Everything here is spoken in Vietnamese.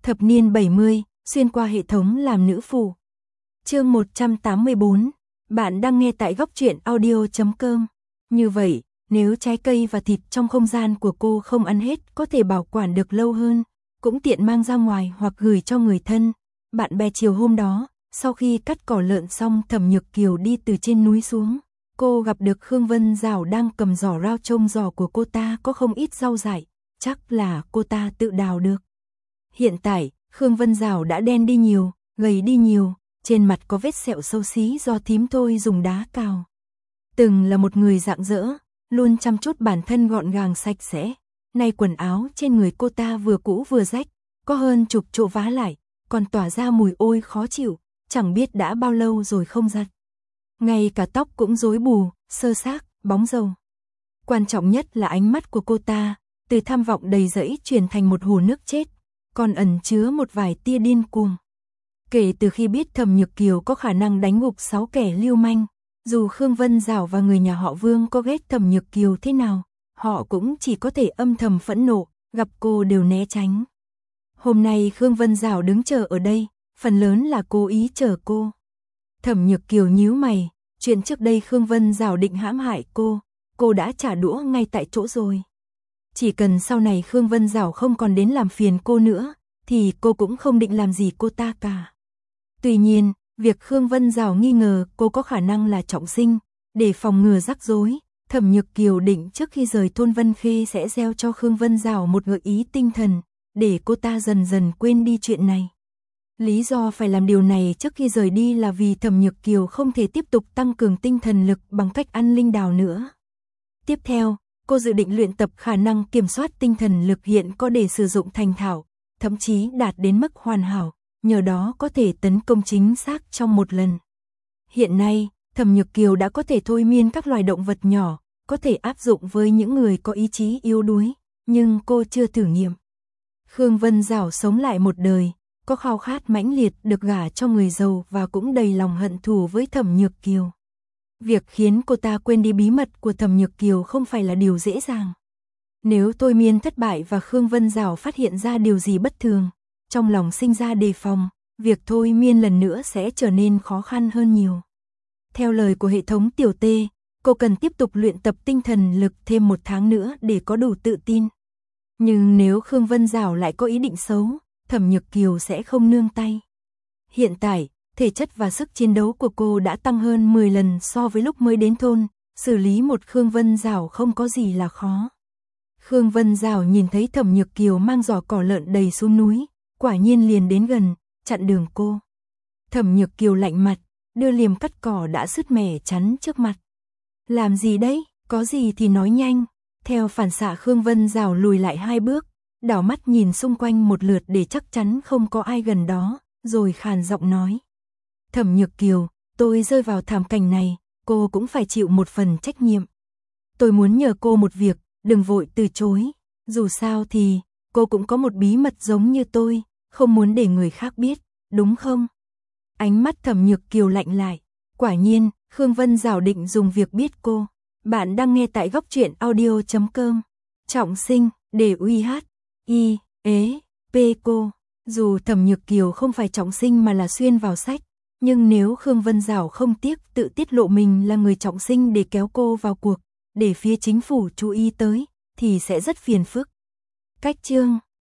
Thập niên 70, xuyên qua hệ thống làm nữ phụ. Chương 184, bạn đang nghe tại góc truyện audio.com. Như vậy, nếu trái cây và thịt trong không gian của cô không ăn hết có thể bảo quản được lâu hơn, cũng tiện mang ra ngoài hoặc gửi cho người thân, bạn bè. Chiều hôm đó, sau khi cắt cỏ lợn xong, Thẩm Nhược Kiều đi từ trên núi xuống. Cô gặp được Khương Vân Dảo đang cầm giỏ rau. Trông giỏ của cô ta có không ít rau dại, chắc là cô ta tự đào được. Hiện tại, Khương Vân Dảo đã đen đi nhiều, gầy đi nhiều, trên mặt có vết sẹo xấu xí do thím Thôi dùng đá cào. Từng là một người rạng rỡ, luôn chăm chút bản thân gọn gàng sạch sẽ. Nay quần áo trên người cô ta vừa cũ vừa rách, có hơn chục chỗ vá lại, còn tỏa ra mùi ôi khó chịu, chẳng biết đã bao lâu rồi không giặt. Ngay cả tóc cũng rối bù, xơ xác, bóng dầu. Quan trọng nhất là ánh mắt của cô ta, từ tham vọng đầy rẫy chuyển thành một hồ nước chết, còn ẩn chứa một vài tia điên cuồng. Kể từ khi biết Thẩm Nhược Kiều có khả năng đánh gục 6 kẻ lưu manh, dù Khương Vân Dảo và người nhà họ Vương có ghét Thẩm Nhược Kiều thế nào, họ cũng chỉ có thể âm thầm phẫn nộ, gặp cô đều né tránh. Hôm nay Khương Vân Dảo đứng chờ ở đây, phần lớn là cố ý chờ cô. Thẩm Nhược Kiều nhíu mày, chuyện trước đây Khương Vân Dảo định hãm hại cô đã trả đũa ngay tại chỗ rồi. Chỉ cần sau này Khương Vân Dảo không còn đến làm phiền cô nữa, thì cô cũng không định làm gì cô ta cả. Tuy nhiên, việc Khương Vân Dảo nghi ngờ cô có khả năng là trọng sinh, để phòng ngừa rắc rối, Thẩm Nhược Kiều định trước khi rời thôn Vân Khê sẽ gieo cho Khương Vân Dảo một gợi ý tinh thần, để cô ta dần dần quên đi chuyện này. Lý do phải làm điều này trước khi rời đi là vì Thẩm Nhược Kiều không thể tiếp tục tăng cường tinh thần lực bằng cách ăn linh đào nữa. Tiếp theo, cô dự định luyện tập khả năng kiểm soát tinh thần lực hiện có để sử dụng thành thạo, thậm chí đạt đến mức hoàn hảo, nhờ đó có thể tấn công chính xác trong một lần. Hiện nay, Thẩm Nhược Kiều đã có thể thôi miên các loài động vật nhỏ, có thể áp dụng với những người có ý chí yếu đuối, nhưng cô chưa thử nghiệm. Khương Vân Dảo sống lại một đời, có khao khát mãnh liệt được gả cho người giàu và cũng đầy lòng hận thù với Thẩm Nhược Kiều. Việc khiến cô ta quên đi bí mật của Thẩm Nhược Kiều không phải là điều dễ dàng. Nếu thôi miên thất bại và Khương Vân Dảo phát hiện ra điều gì bất thường, trong lòng sinh ra đề phòng, việc thôi miên lần nữa sẽ trở nên khó khăn hơn nhiều. Theo lời của hệ thống tiểu tê, cô cần tiếp tục luyện tập tinh thần lực thêm 1 tháng nữa để có đủ tự tin. Nhưng nếu Khương Vân Dảo lại có ý định xấu, Thẩm Nhược Kiều sẽ không nương tay. Hiện tại, thể chất và sức chiến đấu của cô đã tăng hơn 10 lần so với lúc mới đến thôn, xử lý một Khương Vân Dảo không có gì là khó. Khương Vân Dảo nhìn thấy Thẩm Nhược Kiều mang giỏ cỏ lợn đầy xuống núi, quả nhiên liền đến gần, chặn đường cô. Thẩm Nhược Kiều lạnh mặt, đưa liềm cắt cỏ đã sứt mẻ chắn trước mặt. Làm gì đấy, có gì thì nói nhanh. Theo phản xạ Khương Vân Dảo lùi lại 2 bước, đảo mắt nhìn xung quanh một lượt để chắc chắn không có ai gần đó, rồi khàn giọng nói. Thẩm Nhược Kiều, tôi rơi vào thảm cảnh này, cô cũng phải chịu một phần trách nhiệm. Tôi muốn nhờ cô một việc, đừng vội từ chối, dù sao thì cô cũng có một bí mật giống như tôi, không muốn để người khác biết, đúng không? Ánh mắt Thẩm Nhược Kiều lạnh lại, quả nhiên, Khương Vân Dảo định dùng việc biết cô. Bạn đang nghe tại góc truyện audio.com. Trọng sinh, để uy hát, y, ế, p cô. Dù Thẩm Nhược Kiều không phải trọng sinh mà là xuyên vào sách, nhưng nếu Khương Vân Dảo không tiếc tự tiết lộ mình là người trọng sinh để kéo cô vào cuộc, để phía chính phủ chú ý tới, thì sẽ rất phiền phức. Cách chương